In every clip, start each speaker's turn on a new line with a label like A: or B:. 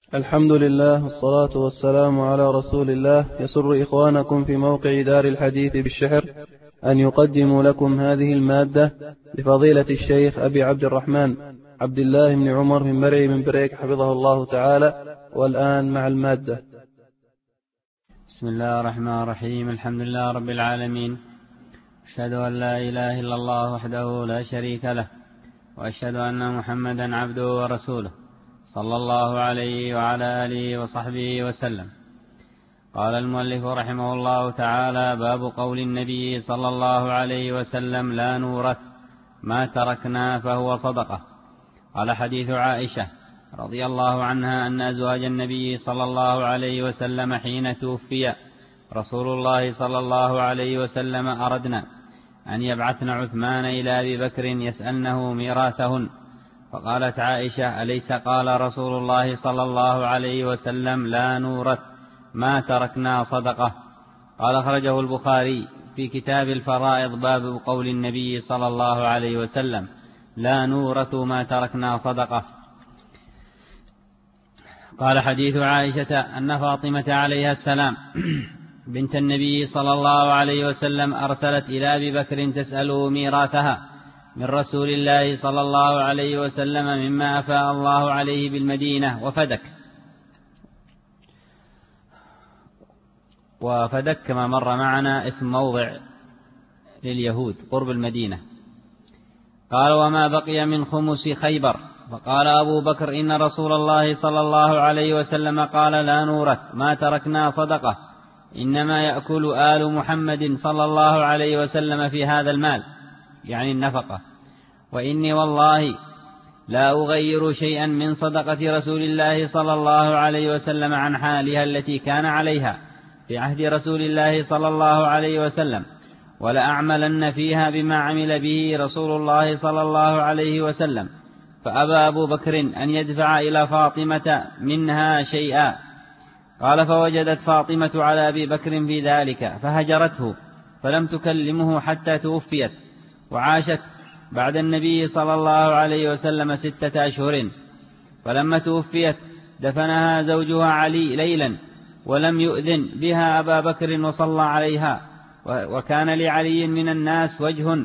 A: الحمد لله والصلاة والسلام على رسول الله. يسر إخوانكم في موقع دار الحديث بالشحر أن يقدموا لكم هذه المادة لفضيلة الشيخ أبي عبد الرحمن عبد الله بن عمر من مرعي من بريك حفظه الله تعالى. والآن مع المادة.
B: بسم الله الرحمن الرحيم. الحمد لله رب العالمين، أشهد أن لا إله إلا الله وحده لا شريك له، وأشهد أن محمدا عبده ورسوله صلى الله عليه وعلى آله وصحبه وسلم. قال المؤلف رحمه الله تعالى: باب قول النبي صلى الله عليه وسلم: لا نورث ما تركنا فهو صدقة. قال: حديث عائشة رضي الله عنها أن أزواج النبي صلى الله عليه وسلم حين توفي رسول الله صلى الله عليه وسلم أردنا أن يبعثن عثمان إلى أبي بكر يسألنه ميراثهن، فقالت عائشة: أليس قال رسول الله صلى الله عليه وسلم: لا نورث ما تركنا صدقة؟ قال: أخرجه البخاري في كتاب الفرائض باب قول النبي صلى الله عليه وسلم: لا نورث ما تركنا صدقة. قال: حديث عائشة أن فاطمة عليها السلام بنت النبي صلى الله عليه وسلم أرسلت إلى أبي بكر تسأله ميراثها من رسول الله صلى الله عليه وسلم مما أفاء الله عليه بالمدينة وفدك كما مر معنا اسم موضع لليهود قرب المدينة. قال: وما بقي من خمس خيبر. فقال أبو بكر: إن رسول الله صلى الله عليه وسلم قال: لا نورث ما تركنا صدقة، إنما يأكل آل محمد صلى الله عليه وسلم في هذا المال، يعني النفقة، وإني والله لا أغير شيئا من صدقة رسول الله صلى الله عليه وسلم عن حالها التي كان عليها في عهد رسول الله صلى الله عليه وسلم، ولأعملن فيها بما عمل به رسول الله صلى الله عليه وسلم. فأبى أبو بكر أن يدفع إلى فاطمة منها شيئا. قال: فوجدت فاطمة على أبي بكر في ذلك فهجرته، فلم تكلمه حتى توفيت، وعاشت بعد النبي صلى الله عليه وسلم 6 أشهر. فلما توفيت دفنها زوجها علي ليلا، ولم يؤذن بها أبا بكر وصلى عليها، وكان لعلي من الناس وجه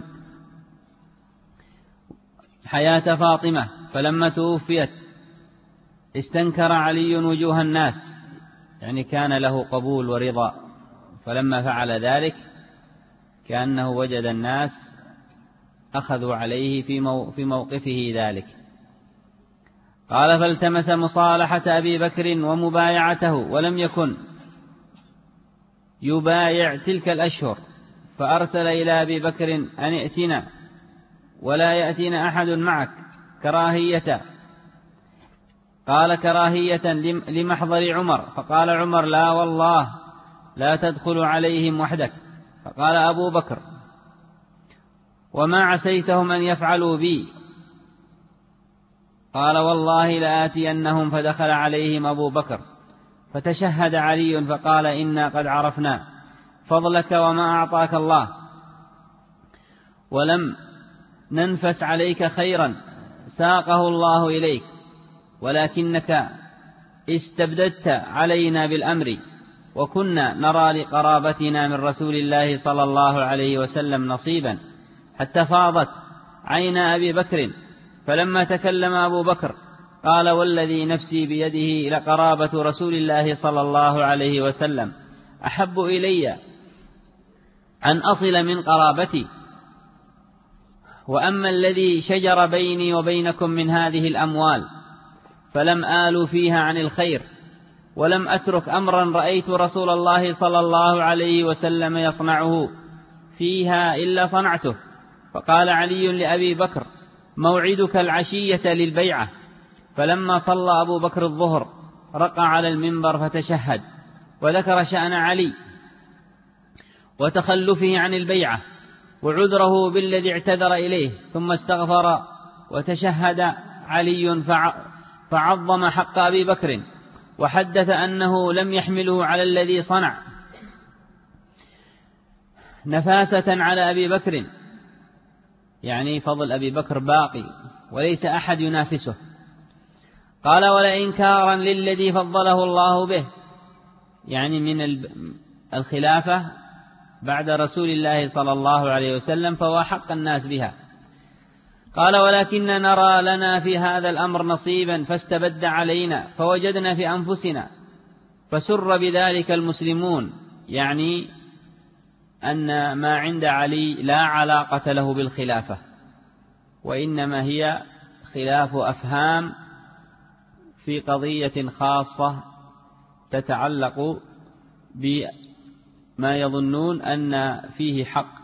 B: حياة فاطمة، فلما توفيت استنكر علي وجوه الناس، يعني كان له قبول ورضا، فلما فعل ذلك كأنه وجد الناس أخذوا عليه في موقفه ذلك. قال: فالتمس مصالحة أبي بكر ومبايعته، ولم يكن يبايع تلك الأشهر، فأرسل إلى أبي بكر أن ائتنا ولا يأتينا أحد معك كراهية. قال: كراهية لمحضر عمر. فقال عمر: لا والله لا تدخل عليهم وحدك. فقال أبو بكر: وما عسيتهم أن يفعلوا بي؟ قال: والله لآتينهم. فدخل عليهم أبو بكر فتشهد علي فقال: إنا قد عرفنا فضلك وما أعطاك الله، ولم ننفس عليك خيرا ساقه الله إليك، ولكنك استبددت علينا بالأمر، وكنا نرى لقرابتنا من رسول الله صلى الله عليه وسلم نصيبا، حتى فاضت عين أبي بكر. فلما تكلم أبو بكر قال: والذي نفسي بيده لقرابة رسول الله صلى الله عليه وسلم أحب إلي أن أصل من قرابتي، وأما الذي شجر بيني وبينكم من هذه الأموال فلم آل فيها عن الخير، ولم أترك أمرا رأيت رسول الله صلى الله عليه وسلم يصنعه فيها إلا صنعته. فقال علي لأبي بكر: موعدك العشية للبيعة. فلما صلى أبو بكر الظهر رقى على المنبر فتشهد، وذكر شأن علي وتخلفه عن البيعة وعذره بالذي اعتذر إليه، ثم استغفر وتشهد علي فعظم حق أبي بكر، وحدث أنه لم يحمله على الذي صنع نفاسة على أبي بكر، يعني فضل أبي بكر باقي وليس أحد ينافسه. قال ولا إنكارا للذي فضله الله به، يعني من الخلافة بعد رسول الله صلى الله عليه وسلم، فهو حق الناس بها. قال ولكن نرى لنا في هذا الأمر نصيبا فاستبد علينا فوجدنا في أنفسنا، فسر بذلك المسلمون، يعني أن ما عند علي لا علاقة له بالخلافة، وإنما هي خلاف أفهام في قضية خاصة تتعلق بما يظنون أن فيه حق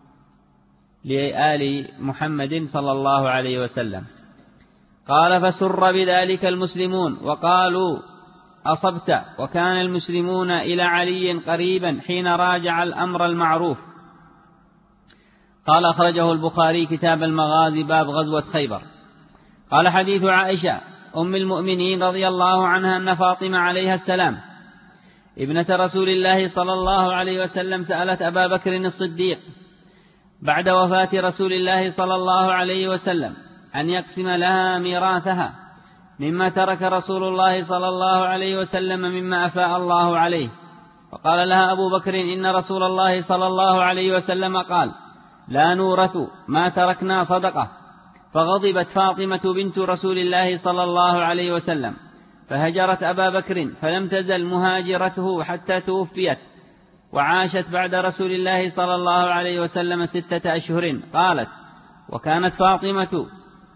B: لآل محمد صلى الله عليه وسلم. قال فسر بذلك المسلمون وقالوا أصبت، وكان المسلمون إلى علي قريبا حين راجع الأمر المعروف. قال أخرجه البخاري كتاب المغازي باب غزوة خيبر. قال حديث عائشة أم المؤمنين رضي الله عنها أن فاطمة عليها السلام ابنة رسول الله صلى الله عليه وسلم سألت أبا بكر الصديق بعد وفاة رسول الله صلى الله عليه وسلم أن يقسم لها ميراثها مما ترك رسول الله صلى الله عليه وسلم مما أفاء الله عليه. فقال لها أبو بكر إن رسول الله صلى الله عليه وسلم قال لا نورث ما تركنا صدقة. فغضبت فاطمة بنت رسول الله صلى الله عليه وسلم فهجرت أبا بكر، فلم تزل مهاجرته حتى توفيت، وعاشت بعد رسول الله صلى الله عليه وسلم 6 أشهر. قالت وكانت فاطمة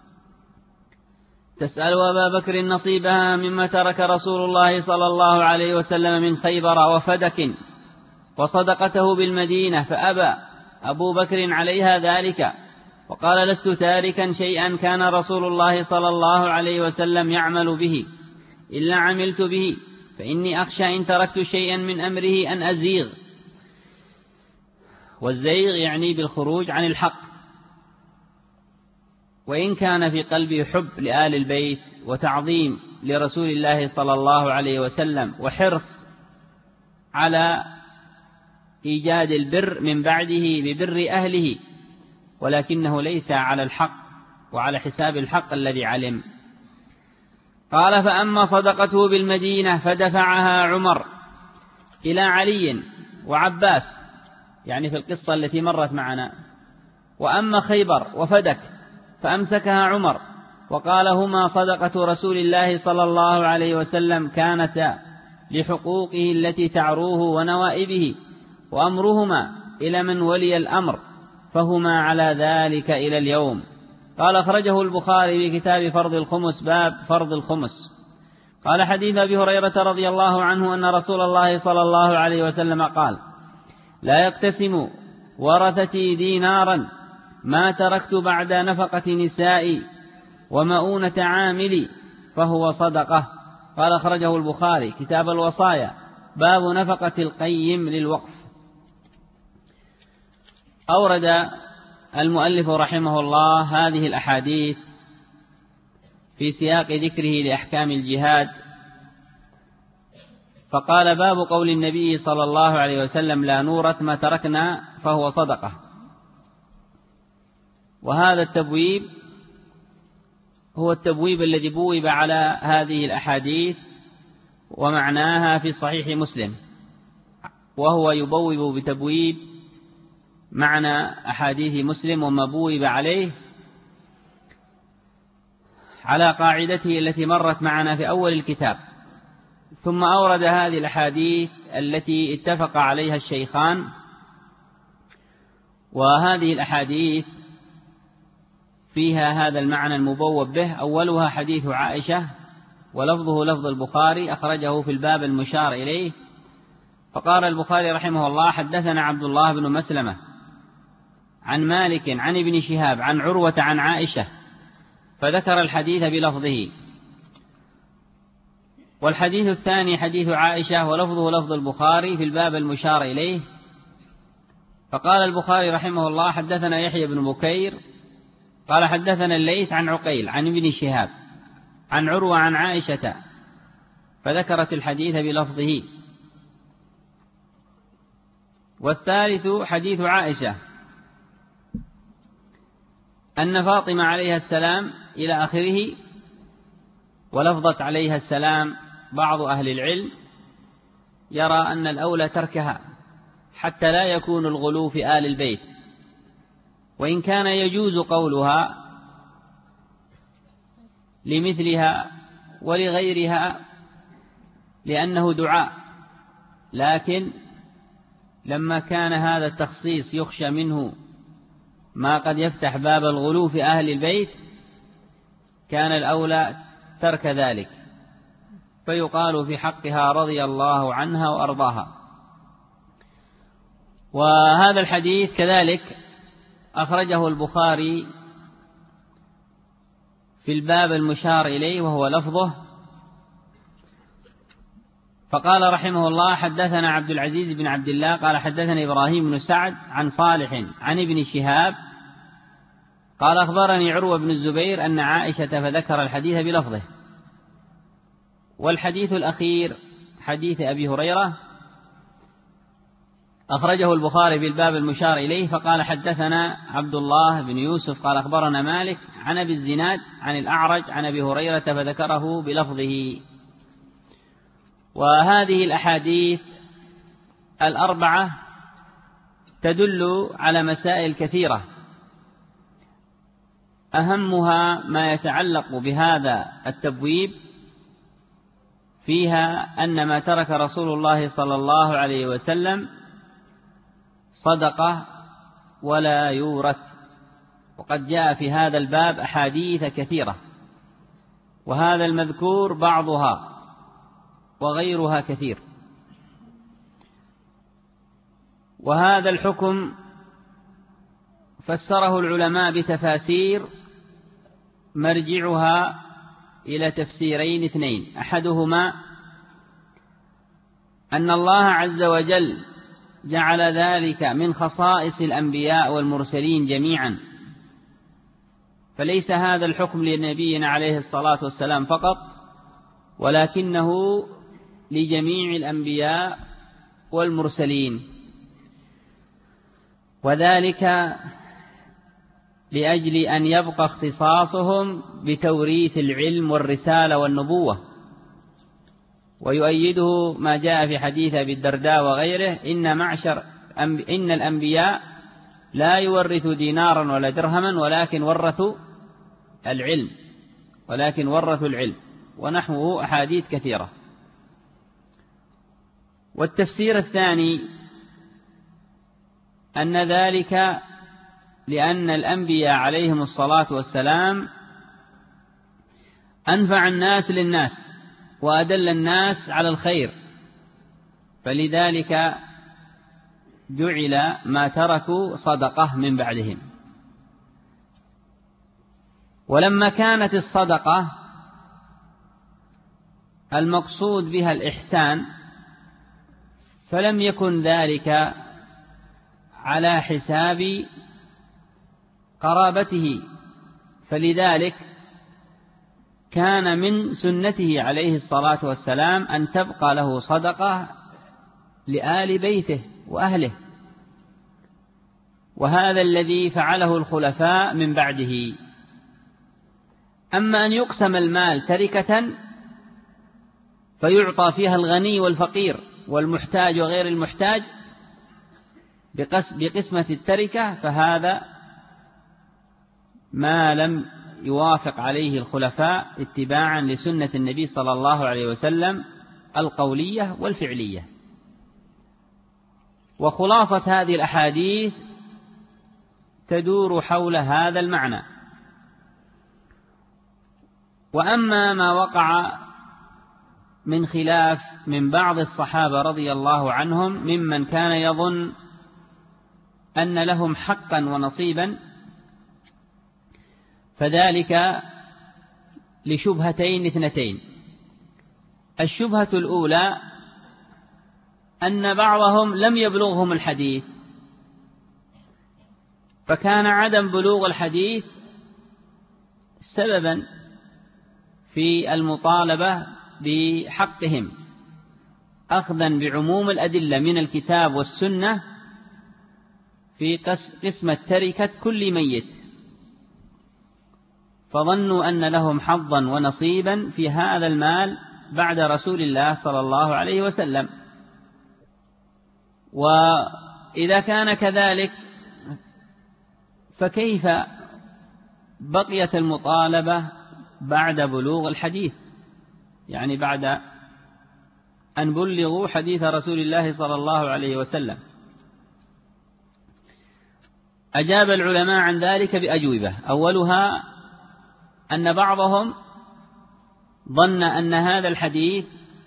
B: تسأل أبا بكر نصيبها مما ترك رسول الله صلى الله عليه وسلم من خيبر وفدك وصدقته بالمدينة، فأبى أبو بكر عليها ذلك، وقال لست تاركا شيئا كان رسول الله صلى الله عليه وسلم يعمل به إلا عملت به، فإني أخشى إن تركت شيئا من أمره أن أزيغ. والزيغ يعني بالخروج عن الحق. وإن كان في قلبي حب لآل البيت وتعظيم لرسول الله صلى الله عليه وسلم وحرص على إيجاد البر من بعده ببر أهله، ولكنه ليس على الحق وعلى حساب الحق الذي علم. قال فأما صدقته بالمدينة فدفعها عمر إلى علي وعباس، يعني في القصة التي مرت معنا. وأما خيبر وفدك فأمسكها عمر وقال هما صدقة رسول الله صلى الله عليه وسلم كانتا لحقوقه التي تعروه ونوائبه، وأمرهما إلى من ولي الأمر، فهما على ذلك إلى اليوم. قال أخرجه البخاري في كتاب فرض الخمس باب فرض الخمس. قال حديث أبي هريرة رضي الله عنه أن رسول الله صلى الله عليه وسلم قال لا يقتسم ورثتي دينارا ما تركت بعد نفقة نسائي ومؤونة عاملي فهو صدقة. قال أخرجه البخاري كتاب الوصايا باب نفقة القيم للوقف. أورد المؤلف رحمه الله هذه الأحاديث في سياق ذكره لأحكام الجهاد، فقال باب قول النبي صلى الله عليه وسلم لا نورث ما تركنا فهو صدقة. وهذا التبويب هو التبويب الذي بوب على هذه الأحاديث ومعناها في صحيح مسلم، وهو يبوب بتبويب معنى أحاديث مسلم وما بوب عليه على قاعدته التي مرت معنا في أول الكتاب. ثم أورد هذه الأحاديث التي اتفق عليها الشيخان، وهذه الأحاديث فيها هذا المعنى المبوب به. أولها حديث عائشة ولفظه لفظ البخاري أخرجه في الباب المشار إليه. فقال البخاري رحمه الله حدثنا عبد الله بن مسلمة عن مالك عن ابن شهاب عن عروة عن عائشة، فذكر الحديث بلفظه. والحديث الثاني حديث عائشة ولفظه لفظ البخاري في الباب المشار إليه. فقال البخاري رحمه الله حدثنا يحيى بن بكير قال حدثنا الليث عن عقيل عن ابن شهاب عن عروة عن عائشة، فذكرت الحديث بلفظه. والثالث حديث عائشة أن فاطمة عليها السلام إلى آخره ولفظت عليها السلام بعض أهل العلم يرى أن الأولى تركها حتى لا يكون الغلو في آل البيت، وإن كان يجوز قولها لمثلها ولغيرها لأنه دعاء، لكن لما كان هذا التخصيص يخشى منه ما قد يفتح باب الغلو في أهل البيت كان الأولى ترك ذلك، فيقال في حقها رضي الله عنها وأرضاها. وهذا الحديث كذلك أخرجه البخاري في الباب المشار إليه وهو لفظه، فقال رحمه الله: حدثنا عبد العزيز بن عبد الله قال حدثنا إبراهيم بن سعد عن صالح عن ابن شهاب قال أخبرني عروة بن الزبير أن عائشة، فذكر الحديث بلفظه. والحديث الأخير حديث أبي هريرة أخرجه البخاري في الباب المشار إليه، فقال حدثنا عبد الله بن يوسف قال أخبرنا مالك عن أبي الزناد عن الأعرج عن أبي هريرة فذكره بلفظه. وهذه الأحاديث الأربعة تدل على مسائل كثيرة، أهمها ما يتعلق بهذا التبويب، فيها أن ما ترك رسول الله صلى الله عليه وسلم صدقة ولا يورث، وقد جاء في هذا الباب أحاديث كثيرة، وهذا المذكور بعضها وغيرها كثير. وهذا الحكم فسره العلماء بتفاسير مرجعها إلى تفسيرين اثنين: أحدهما أن الله عز وجل جعل ذلك من خصائص الأنبياء والمرسلين جميعا، فليس هذا الحكم لنبينا عليه الصلاة والسلام فقط، ولكنه لجميع الأنبياء والمرسلين، وذلك لأجل أن يبقى اختصاصهم بتوريث العلم والرسالة والنبوة. ويؤيده ما جاء في حديث أبي الدرداء وغيره: إن الأنبياء لا يورثوا دينارا ولا درهما ولكن ورثوا العلم، ونحوه أحاديث كثيرة. والتفسير الثاني أن ذلك لأن الأنبياء عليهم الصلاة والسلام أنفع الناس للناس وأدل الناس على الخير، فلذلك جعل ما تركوا صدقة من بعدهم. ولما كانت الصدقة المقصود بها الإحسان، فلم يكن ذلك على حساب قرابته، فلذلك كان من سنته عليه الصلاة والسلام أن تبقى له صدقة لآل بيته وأهله، وهذا الذي فعله الخلفاء من بعده. أما أن يقسم المال تركة فيعطى فيها الغني والفقير والمحتاج وغير المحتاج بقسمة التركة، فهذا ما لم يوافق عليه الخلفاء اتباعا لسنة النبي صلى الله عليه وسلم القولية والفعلية. وخلاصة هذه الأحاديث تدور حول هذا المعنى. وأما ما وقع من خلاف من بعض الصحابة رضي الله عنهم ممن كان يظن أن لهم حقا ونصيبا، فذلك لشبهتين اثنتين. الشبهة الأولى أن بعضهم لم يبلغهم الحديث، فكان عدم بلوغ الحديث سببا في المطالبة بحقهم، أخذا بعموم الأدلة من الكتاب والسنة في قسمة تركة كل ميت. فظنوا أن لهم حظا ونصيبا في هذا المال بعد رسول الله صلى الله عليه وسلم. وإذا كان كذلك فكيف بقيت المطالبة بعد بلوغ الحديث؟ يعني بعد أن بلغوا حديث رسول الله صلى الله عليه وسلم. أجاب العلماء عن ذلك بأجوبة. أولها أن بعضهم ظن أن هذا الحديث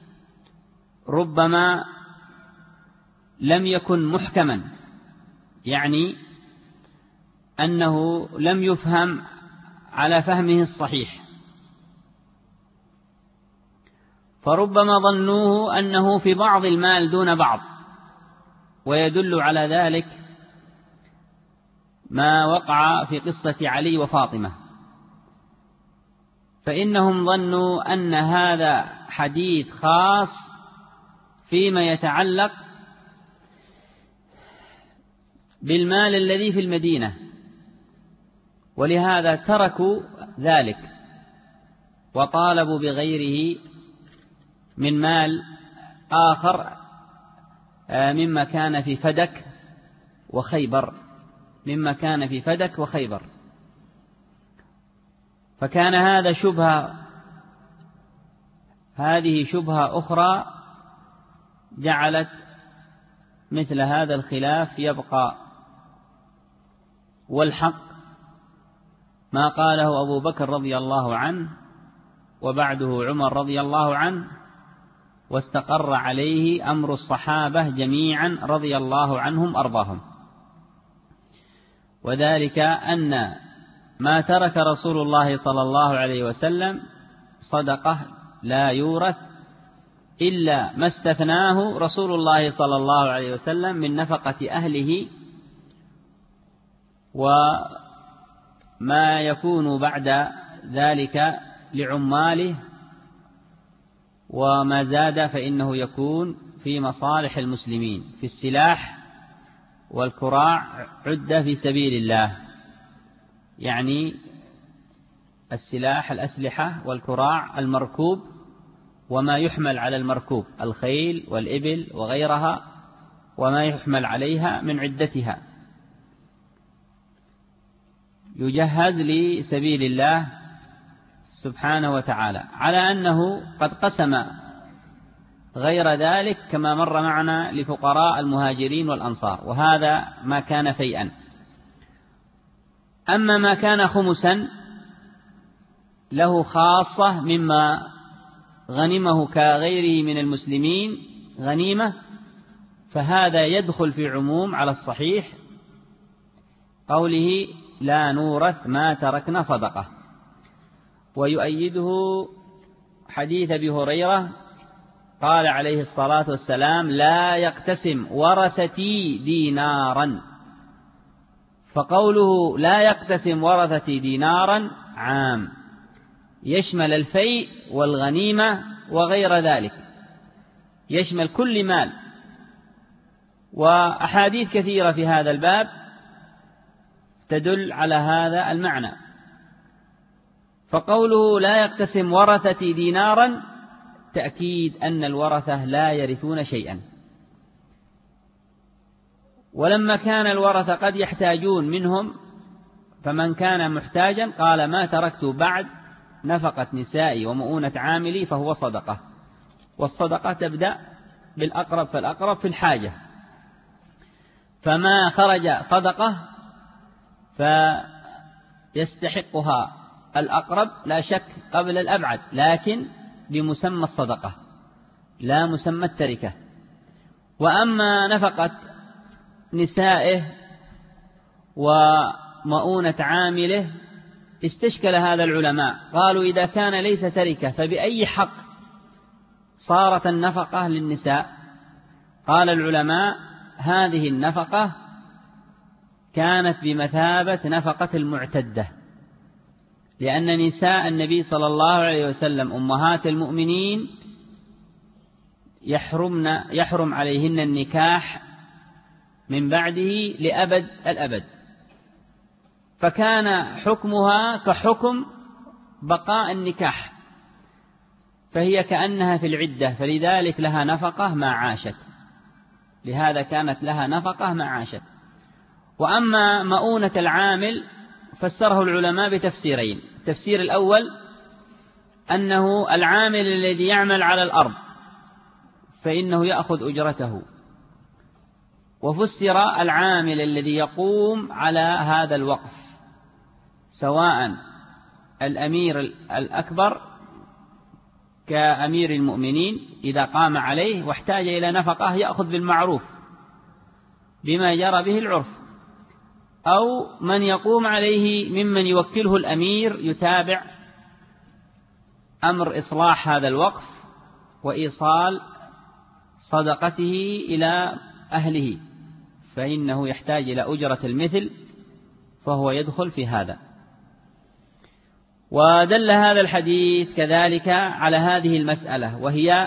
B: ربما لم يكن محكما، يعني أنه لم يفهم على فهمه الصحيح، فربما ظنوه أنه في بعض المال دون بعض. ويدل على ذلك ما وقع في قصة علي وفاطمة، فإنهم ظنوا أن هذا حديث خاص فيما يتعلق بالمال الذي في المدينة، ولهذا تركوا ذلك وطالبوا بغيره من مال آخر مما كان في فدك وخيبر، فكان هذا هذه شبهة أخرى جعلت مثل هذا الخلاف يبقى. والحق ما قاله أبو بكر رضي الله عنه وبعده عمر رضي الله عنه، واستقر عليه أمر الصحابة جميعا رضي الله عنهم أرضاهم، وذلك أن ما ترك رسول الله صلى الله عليه وسلم صدقة لا يورث إلا ما استثناه رسول الله صلى الله عليه وسلم من نفقة أهله وما يكون بعد ذلك لعماله، وما زاد فإنه يكون في مصالح المسلمين في السلاح والكراع عدة في سبيل الله، يعني السلاح الأسلحة والكراع المركوب وما يحمل على المركوب الخيل والإبل وغيرها وما يحمل عليها من عدتها يجهز لسبيل الله سبحانه وتعالى، على أنه قد قسم غير ذلك كما مر معنا لفقراء المهاجرين والأنصار، وهذا ما كان فيئا. أما ما كان خمسا له خاصة مما غنمه كغيره من المسلمين غنيمة، فهذا يدخل في عموم على الصحيح قوله لا نورث ما تركنا صدقة. ويؤيده حديث أبي هريرة قال عليه الصلاة والسلام لا يقتسم ورثتي دينارا، فقوله لا يقتسم ورثتي دينارا عام يشمل الفيء والغنيمة وغير ذلك، يشمل كل مال، وأحاديث كثيرة في هذا الباب تدل على هذا المعنى. فقوله لا يقتسم ورثتي دينارا تأكيد أن الورثة لا يرثون شيئا، ولما كان الورثة قد يحتاجون منهم فمن كان محتاجا قال ما تركت بعد نفقة نسائي ومؤونة عاملي فهو صدقة، والصدقة تبدأ بالأقرب فالأقرب في الحاجة، فما خرج صدقة فيستحقها الأقرب لا شك قبل الأبعد، لكن بمسمى الصدقة لا مسمى التركة. وأما نفقة نسائه ومؤونة عامله استشكل هذا العلماء، قالوا إذا كان ليس تركة فبأي حق صارت النفقة للنساء؟ قال العلماء هذه النفقة كانت بمثابة نفقة المعتدة، لأن نساء النبي صلى الله عليه وسلم أمهات المؤمنين يحرم عليهن النكاح من بعده لأبد الأبد، فكان حكمها كحكم بقاء النكاح، فهي كأنها في العدة، فلذلك لها نفقة ما عاشت، لهذا كانت لها نفقة ما عاشت. وأما مؤونة العامل فسره العلماء بتفسيرين: التفسير الأول أنه العامل الذي يعمل على الأرض فإنه يأخذ أجرته، وفسر العامل الذي يقوم على هذا الوقف، سواء الأمير الأكبر كأمير المؤمنين إذا قام عليه واحتاج إلى نفقة يأخذ بالمعروف بما جرى به العرف، أو من يقوم عليه ممن يوكله الأمير يتابع أمر إصلاح هذا الوقف وإيصال صدقته إلى أهله، فإنه يحتاج إلى أجرة المثل، فهو يدخل في هذا. ودل هذا الحديث كذلك على هذه المسألة، وهي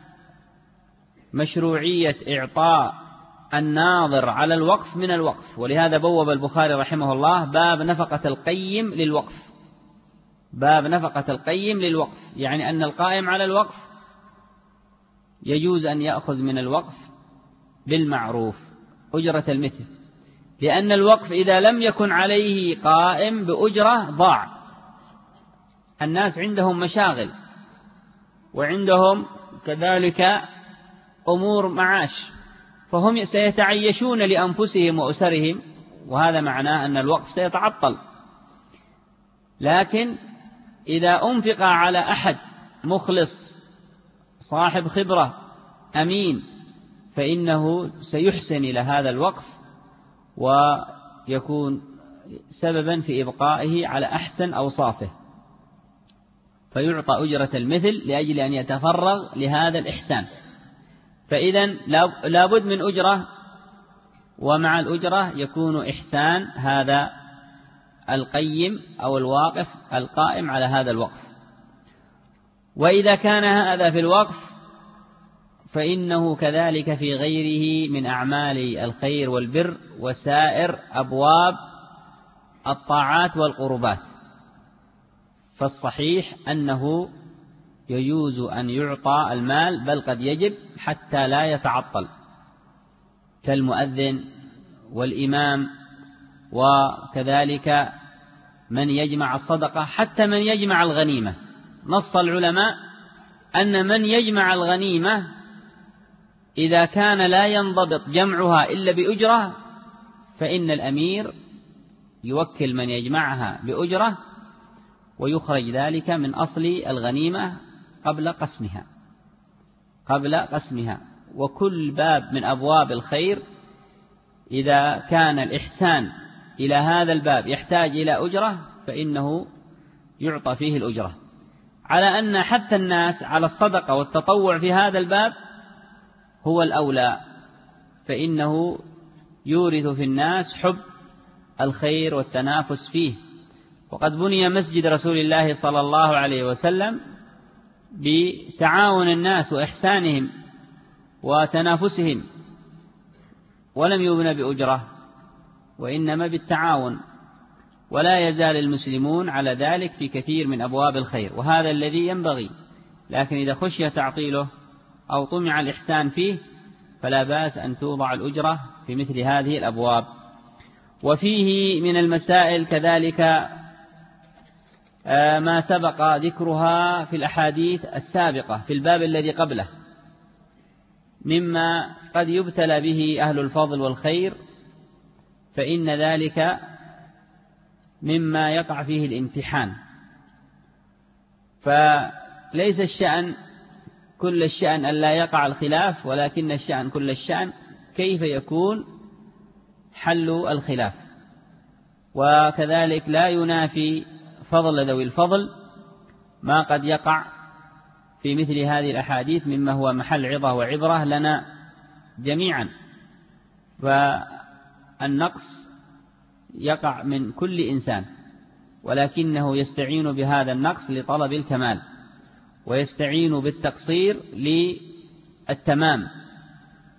B: مشروعية إعطاء الناظر على الوقف من الوقف. ولهذا بوب البخاري رحمه الله باب نفقة القيم للوقف، باب نفقة القيم للوقف، يعني أن القائم على الوقف يجوز أن يأخذ من الوقف بالمعروف أجرة المثل، لأن الوقف إذا لم يكن عليه قائم بأجرة ضاع. الناس عندهم مشاغل وعندهم كذلك أمور معاش، فهم سيتعيشون لأنفسهم وأسرهم، وهذا معناه أن الوقف سيتعطل. لكن إذا أنفق على أحد مخلص صاحب خبرة أمين فإنه سيحسن إلى هذا الوقف ويكون سببا في إبقائه على أحسن أوصافه، فيعطى أجرة المثل لأجل أن يتفرغ لهذا الإحسان. فإذا لا بد من أجرة، ومع الأجرة يكون إحسان هذا القيم أو الواقف القائم على هذا الوقف. وإذا كان هذا في الوقف فإنه كذلك في غيره من أعمال الخير والبر وسائر أبواب الطاعات والقربات، فالصحيح أنه يجوز أن يعطى المال، بل قد يجب حتى لا يتعطل، كالمؤذن والإمام، وكذلك من يجمع الصدقة، حتى من يجمع الغنيمة. نص العلماء أن من يجمع الغنيمة إذا كان لا ينضبط جمعها إلا بأجرة فإن الأمير يوكل من يجمعها بأجرة ويخرج ذلك من أصل الغنيمة قبل قسمها. وكل باب من أبواب الخير إذا كان الإحسان إلى هذا الباب يحتاج إلى أجرة فإنه يعطى فيه الأجرة، على أن حتى الناس على الصدقة والتطوع في هذا الباب هو الأولى، فإنه يورث في الناس حب الخير والتنافس فيه. وقد بني مسجد رسول الله صلى الله عليه وسلم بتعاون الناس وإحسانهم وتنافسهم، ولم يبنى بأجرة وإنما بالتعاون، ولا يزال المسلمون على ذلك في كثير من أبواب الخير، وهذا الذي ينبغي. لكن إذا خشي تعطيله أو طمع الإحسان فيه فلا بأس أن توضع الأجرة في مثل هذه الأبواب. وفيه من المسائل كذلك ما سبق ذكرها في الأحاديث السابقة في الباب الذي قبله، مما قد يبتلى به أهل الفضل والخير، فإن ذلك مما يقع فيه الامتحان. فليس الشأن كل الشأن أن لا يقع الخلاف، ولكن الشأن كل الشأن كيف يكون حل الخلاف. وكذلك لا ينافي فضل ذوي الفضل ما قد يقع في مثل هذه الأحاديث مما هو محل عظة وعبرة لنا جميعا. فالنقص يقع من كل إنسان، ولكنه يستعين بهذا النقص لطلب الكمال، ويستعين بالتقصير للتمام،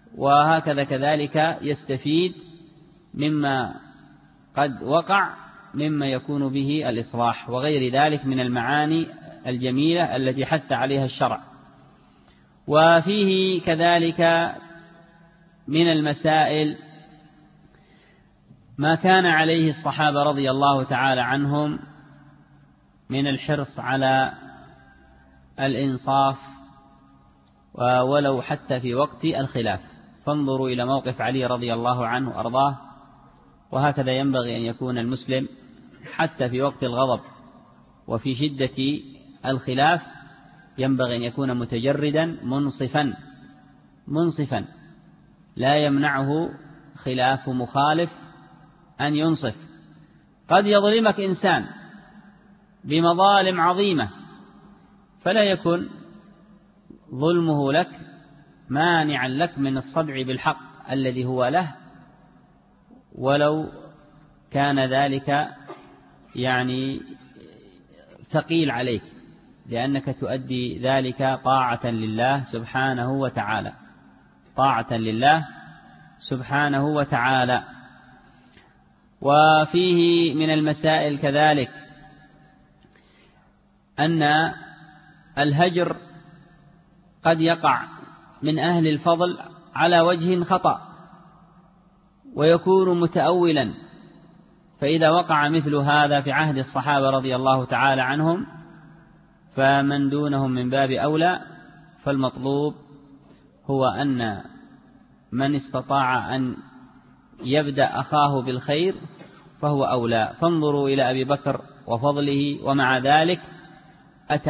B: وهكذا كذلك يستفيد مما قد وقع مما يكون به الإصلاح وغير ذلك من المعاني الجميلة التي حث عليها الشرع. وفيه كذلك من المسائل ما كان عليه الصحابة رضي الله تعالى عنهم من الحرص على الإنصاف ولو حتى في وقت الخلاف. فانظروا إلى موقف علي رضي الله عنه وأرضاه. وهكذا ينبغي أن يكون المسلم حتى في وقت الغضب وفي شدة الخلاف، ينبغي أن يكون متجردا منصفا لا يمنعه خلاف مخالف أن ينصف. قد يظلمك إنسان بمظالم عظيمة، فلا يكن ظلمه لك مانعا لك من الصدع بالحق الذي هو له، ولو كان ذلك يعني ثقيل عليك، لأنك تؤدي ذلك طاعة لله سبحانه وتعالى. وفيه من المسائل كذلك أن الهجر قد يقع من أهل الفضل على وجه خطأ ويكون متأولا، فإذا وقع مثل هذا في عهد الصحابة رضي الله تعالى عنهم فمن دونهم من باب أولى. فالمطلوب هو أن من استطاع أن يبدأ أخاه بالخير فهو أولى. فانظروا إلى أبي بكر وفضله، ومع ذلك أتى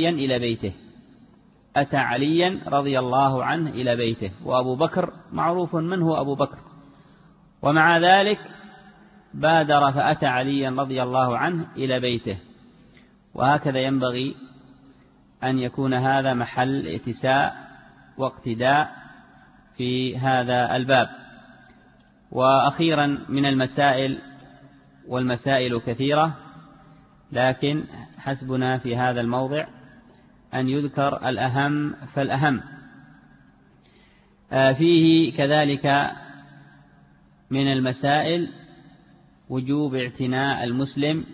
B: عليا رضي الله عنه إلى بيته، وأبو بكر معروف من هو أبو بكر، ومع ذلك بادر فأتى عليا رضي الله عنه إلى بيته. وهكذا ينبغي أن يكون هذا محل اتساء واقتداء في هذا الباب. وأخيرا من المسائل، والمسائل كثيرة لكن حسبنا في هذا الموضع أن يذكر الأهم فالأهم. فيه كذلك من المسائل وجوب اعتناء المسلم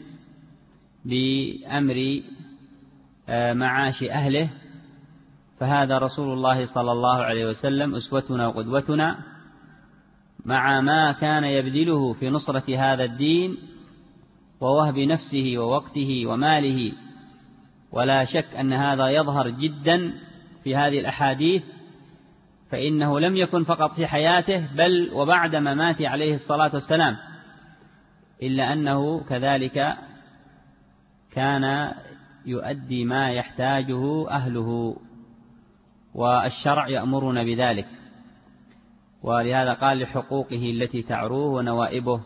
B: بأمر معاش أهله، فهذا رسول الله صلى الله عليه وسلم أسوتنا وقدوتنا، مع ما كان يبذله في نصرة هذا الدين ووهب نفسه ووقته وماله. ولا شك أن هذا يظهر جدا في هذه الأحاديث، فإنه لم يكن فقط في حياته بل وبعد مماته عليه الصلاة والسلام، إلا أنه كذلك كان يؤدي ما يحتاجه أهله، والشرع يأمرنا بذلك. ولهذا قال لحقوقه التي تعروه ونوائبه،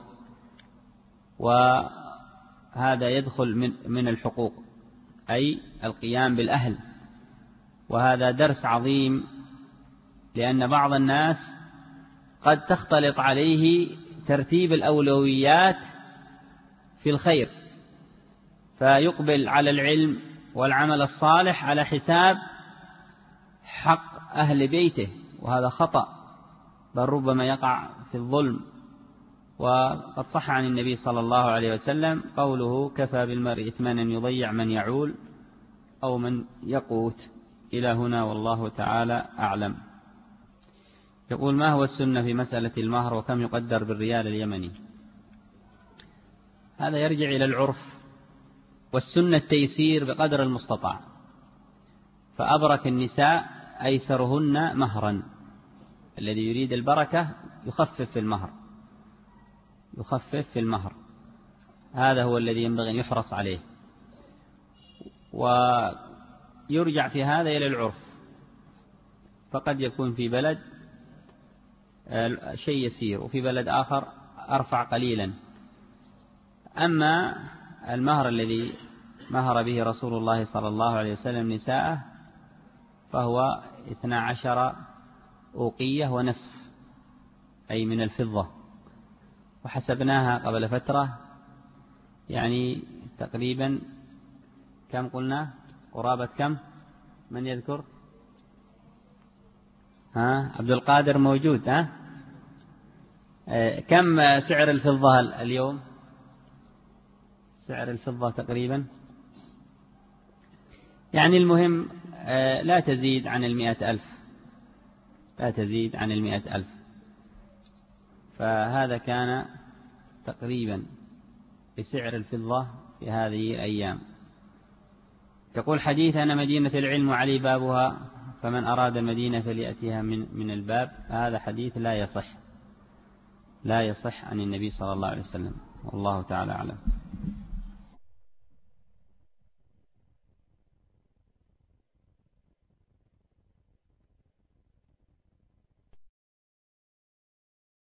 B: وهذا يدخل من الحقوق أي القيام بالأهل. وهذا درس عظيم، لأن بعض الناس قد تختلط عليه ترتيب الأولويات في الخير، فيقبل على العلم والعمل الصالح على حساب حق أهل بيته، وهذا خطأ، بل ربما يقع في الظلم. وقد صح عن النبي صلى الله عليه وسلم قوله: كفى بالمرء إثما أن يضيع من يعول أو من يقوت. إلى هنا والله تعالى أعلم. يقول: ما هو السنة في مسألة المهر، وكم يقدر بالريال اليمني؟ هذا يرجع إلى العرف، والسنة التيسير بقدر المستطاع، فأبرك النساء أيسرهن مهرا. الذي يريد البركة يخفف في المهر، هذا هو الذي ينبغي أن يحرص عليه. ويرجع في هذا إلى العرف، فقد يكون في بلد شيء يسير وفي بلد آخر أرفع قليلا. أما المهر الذي مهر به رسول الله صلى الله عليه وسلم نساءه فهو 12 أوقية ونصف، أي من الفضة، وحسبناها قبل فترة، يعني تقريبا كم قلنا؟ قرابة كم؟ من يذكر؟ عبد القادر موجود. كم سعر الفضة اليوم؟ سعر الفضة تقريبا، يعني المهم لا تزيد عن 100,000، لا تزيد عن 100,000. فهذا كان تقريبا بسعر الفضة في هذه الأيام. يقول حديث أنا مدينة العلم وعلي بابها فمن أراد المدينة فليأتيها من الباب، هذا حديث لا يصح عن النبي صلى الله عليه وسلم، والله تعالى أعلم.